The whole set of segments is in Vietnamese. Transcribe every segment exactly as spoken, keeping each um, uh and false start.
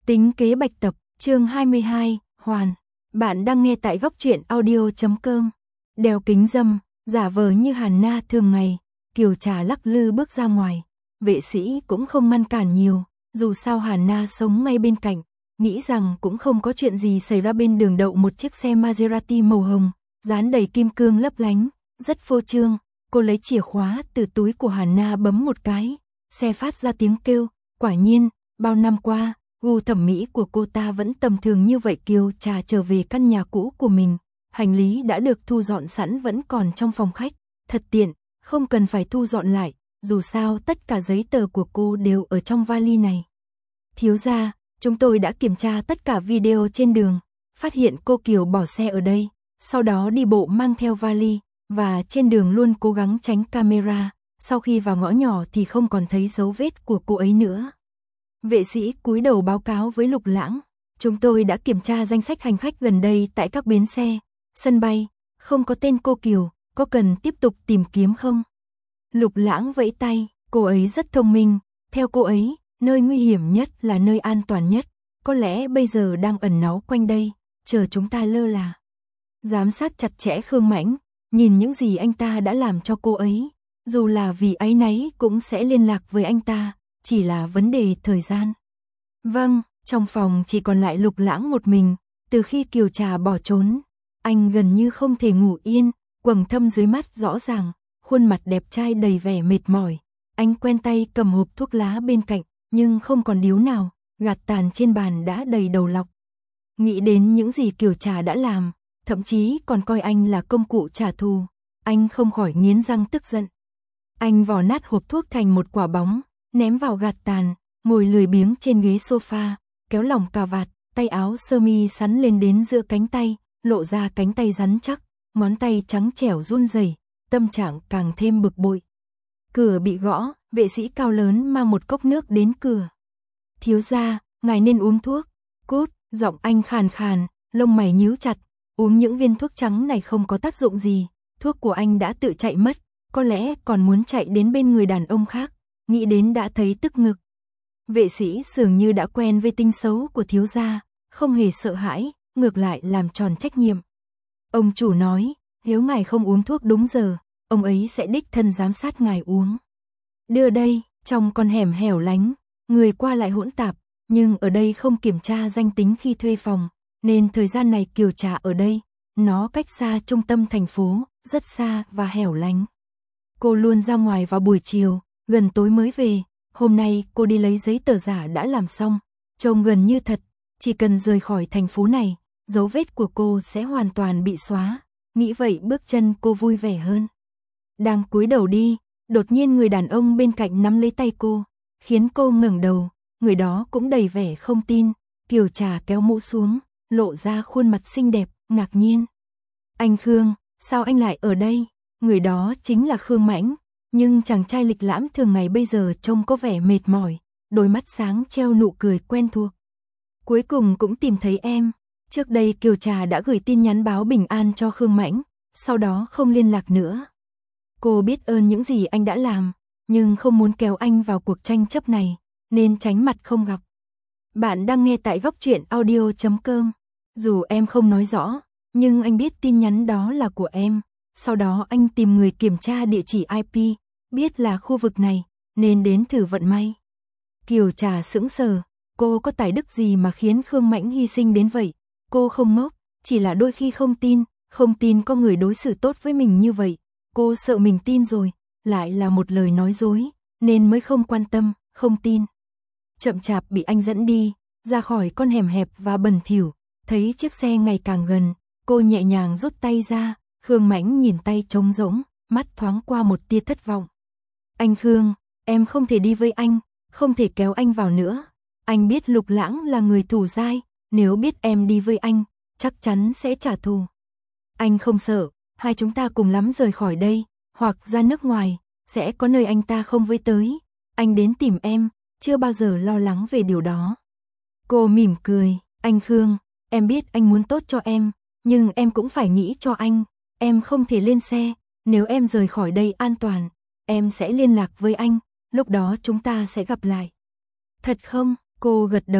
Tính kế bạch tập, chương hai mươi hai, Hoàn. Bạn đang nghe tại góc truyện audio chấm com. Đeo kính râm, giả vờ như Hàn Na thường ngày, Kiều Trà lắc lư bước ra ngoài. Vệ sĩ cũng không ngăn cản nhiều, dù sao Hàn Na sống ngay bên cạnh, nghĩ rằng cũng không có chuyện gì xảy ra. Bên đường đậu một chiếc xe Maserati màu hồng, dán đầy kim cương lấp lánh, rất phô trương. Cô lấy chìa khóa từ túi của Hàn Na bấm một cái, xe phát ra tiếng kêu. Quả nhiên, bao năm qua, gu thẩm mỹ của cô ta vẫn tầm thường như vậy. Kiều Trà trở về căn nhà cũ của mình, hành lý đã được thu dọn sẵn vẫn còn trong phòng khách, thật tiện, không cần phải thu dọn lại, dù sao tất cả giấy tờ của cô đều ở trong vali này. Thiếu gia, chúng tôi đã kiểm tra tất cả video trên đường, phát hiện cô Kiều bỏ xe ở đây, sau đó đi bộ mang theo vali, và trên đường luôn cố gắng tránh camera, sau khi vào ngõ nhỏ thì không còn thấy dấu vết của cô ấy nữa. Vệ sĩ cúi đầu báo cáo với Lục Lãng, chúng tôi đã kiểm tra danh sách hành khách gần đây tại các bến xe, sân bay, không có tên cô Kiều, có cần tiếp tục tìm kiếm không? Lục Lãng vẫy tay, cô ấy rất thông minh, theo cô ấy, nơi nguy hiểm nhất là nơi an toàn nhất, có lẽ bây giờ đang ẩn náu quanh đây, chờ chúng ta lơ là. Giám sát chặt chẽ Khương Mãnh, nhìn những gì anh ta đã làm cho cô ấy, dù là vì áy náy cũng sẽ liên lạc với anh ta, chỉ là vấn đề thời gian. Vâng, trong phòng chỉ còn lại Lục Lãng một mình, từ khi Kiều Trà bỏ trốn, anh gần như không thể ngủ yên, quầng thâm dưới mắt rõ ràng, khuôn mặt đẹp trai đầy vẻ mệt mỏi. Anh quen tay cầm hộp thuốc lá bên cạnh, nhưng không còn điếu nào, gạt tàn trên bàn đã đầy đầu lọc. Nghĩ đến những gì Kiều Trà đã làm, thậm chí còn coi anh là công cụ trả thù, anh không khỏi nghiến răng tức giận. Anh vò nát hộp thuốc thành một quả bóng, ném vào gạt tàn, ngồi lười biếng trên ghế sofa, kéo lỏng cà vạt, tay áo sơ mi sắn lên đến giữa cánh tay, lộ ra cánh tay rắn chắc, ngón tay trắng trẻo run rẩy, tâm trạng càng thêm bực bội. Cửa bị gõ, vệ sĩ cao lớn mang một cốc nước đến cửa. Thiếu gia, ngài nên uống thuốc. Cút, giọng anh khàn khàn, lông mày nhíu chặt, uống những viên thuốc trắng này không có tác dụng gì, thuốc của anh đã tự chạy mất, có lẽ còn muốn chạy đến bên người đàn ông khác, nghĩ đến đã thấy tức ngực. Vệ sĩ dường như đã quen với tính xấu của thiếu gia, không hề sợ hãi, ngược lại làm tròn trách nhiệm. Ông chủ nói, nếu ngài không uống thuốc đúng giờ, ông ấy sẽ đích thân giám sát ngài uống. Đưa đây, trong con hẻm hẻo lánh, người qua lại hỗn tạp, nhưng ở đây không kiểm tra danh tính khi thuê phòng, nên thời gian này Kiều Trà ở đây, nó cách xa trung tâm thành phố, rất xa và hẻo lánh. Cô luôn ra ngoài vào buổi chiều, gần tối mới về, hôm nay cô đi lấy giấy tờ giả đã làm xong, trông gần như thật, chỉ cần rời khỏi thành phố này, dấu vết của cô sẽ hoàn toàn bị xóa, nghĩ vậy bước chân cô vui vẻ hơn. Đang cúi đầu đi, đột nhiên người đàn ông bên cạnh nắm lấy tay cô, khiến cô ngẩng đầu, người đó cũng đầy vẻ không tin. Kiều Trà kéo mũ xuống, lộ ra khuôn mặt xinh đẹp, ngạc nhiên. Anh Khương, sao anh lại ở đây? Người đó chính là Khương Mãnh, nhưng chàng trai lịch lãm thường ngày bây giờ trông có vẻ mệt mỏi, đôi mắt sáng treo nụ cười quen thuộc. Cuối cùng cũng tìm thấy em. Trước đây Kiều Trà đã gửi tin nhắn báo bình an cho Khương Mãnh, sau đó không liên lạc nữa. Cô biết ơn những gì anh đã làm, nhưng không muốn kéo anh vào cuộc tranh chấp này, nên tránh mặt không gặp. Bạn đang nghe tại góc truyện audio chấm com. Dù em không nói rõ, nhưng anh biết tin nhắn đó là của em. Sau đó anh tìm người kiểm tra địa chỉ i pê, biết là khu vực này, nên đến thử vận may. Kiều Trà sững sờ, cô có tài đức gì mà khiến Khương Mãnh hy sinh đến vậy? Cô không ngốc, chỉ là đôi khi không tin, không tin có người đối xử tốt với mình như vậy. Cô sợ mình tin rồi, lại là một lời nói dối, nên mới không quan tâm, không tin. Chậm chạp bị anh dẫn đi, ra khỏi con hẻm hẹp và bẩn thỉu, thấy chiếc xe ngày càng gần, cô nhẹ nhàng rút tay ra, Khương Mãnh nhìn tay trống rỗng, mắt thoáng qua một tia thất vọng. Anh Khương, em không thể đi với anh, không thể kéo anh vào nữa. Anh biết Lục Lãng là người thù dai, nếu biết em đi với anh, chắc chắn sẽ trả thù. Anh không sợ, hai chúng ta cùng lắm rời khỏi đây, hoặc ra nước ngoài, sẽ có nơi anh ta không với tới. Anh đến tìm em, chưa bao giờ lo lắng về điều đó. Cô mỉm cười, anh Khương, em biết anh muốn tốt cho em, nhưng em cũng phải nghĩ cho anh. Em không thể lên xe, nếu em rời khỏi đây an toàn, em sẽ liên lạc với anh, lúc đó chúng ta sẽ gặp lại. Thật không? Cô gật đầu,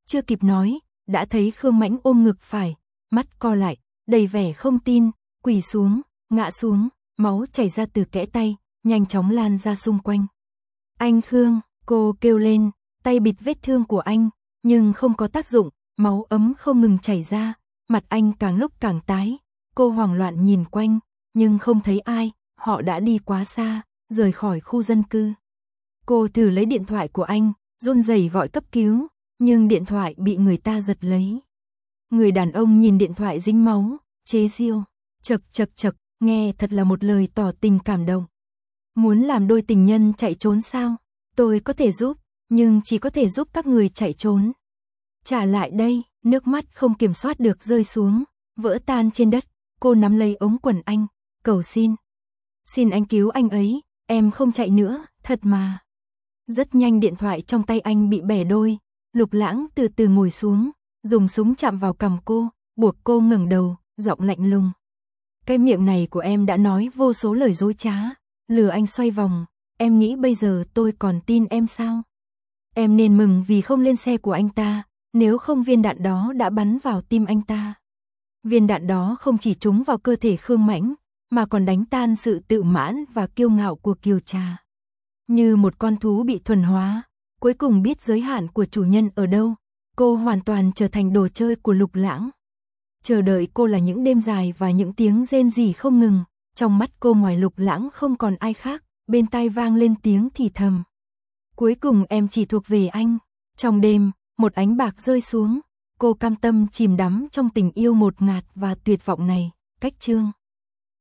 Chưa kịp nói, đã thấy Khương Mãnh ôm ngực phải, mắt co lại, đầy vẻ không tin, quỳ xuống, ngã xuống, máu chảy ra từ kẽ tay, nhanh chóng lan ra xung quanh. Anh Khương, cô kêu lên, tay bịt vết thương của anh, nhưng không có tác dụng, máu ấm không ngừng chảy ra, mặt anh càng lúc càng tái. Cô hoảng loạn nhìn quanh, nhưng không thấy ai, họ đã đi quá xa, rời khỏi khu dân cư. Cô thử lấy điện thoại của anh, run rẩy gọi cấp cứu, nhưng điện thoại bị người ta giật lấy. Người đàn ông nhìn điện thoại dính máu, chế giễu, chật chật chật, nghe thật là một lời tỏ tình cảm động. Muốn làm đôi tình nhân chạy trốn sao? Tôi có thể giúp, nhưng chỉ có thể giúp các người chạy trốn. Trả lại đây, nước mắt không kiểm soát được rơi xuống, vỡ tan trên đất. Cô nắm lấy ống quần anh, cầu xin. Xin anh cứu anh ấy, em không chạy nữa, thật mà. Rất nhanh điện thoại trong tay anh bị bẻ đôi, Lục Lãng từ từ ngồi xuống, dùng súng chạm vào cằm cô, buộc cô ngẩng đầu, giọng lạnh lùng. Cái miệng này của em đã nói vô số lời dối trá, lừa anh xoay vòng, em nghĩ bây giờ tôi còn tin em sao? Em nên mừng vì không lên xe của anh ta, nếu không viên đạn đó đã bắn vào tim anh ta. Viên đạn đó không chỉ trúng vào cơ thể Khương Mãnh, mà còn đánh tan sự tự mãn và kiêu ngạo của Kiều Trà. Như một con thú bị thuần hóa, cuối cùng biết giới hạn của chủ nhân ở đâu, cô hoàn toàn trở thành đồ chơi của Lục Lãng. Chờ đợi cô là những đêm dài và những tiếng rên rỉ không ngừng, trong mắt cô ngoài Lục Lãng không còn ai khác, bên tai vang lên tiếng thì thầm. Cuối cùng em chỉ thuộc về anh. Trong đêm, một ánh bạc rơi xuống, cô cam tâm chìm đắm trong tình yêu ngột ngạt và tuyệt vọng này. Cách chương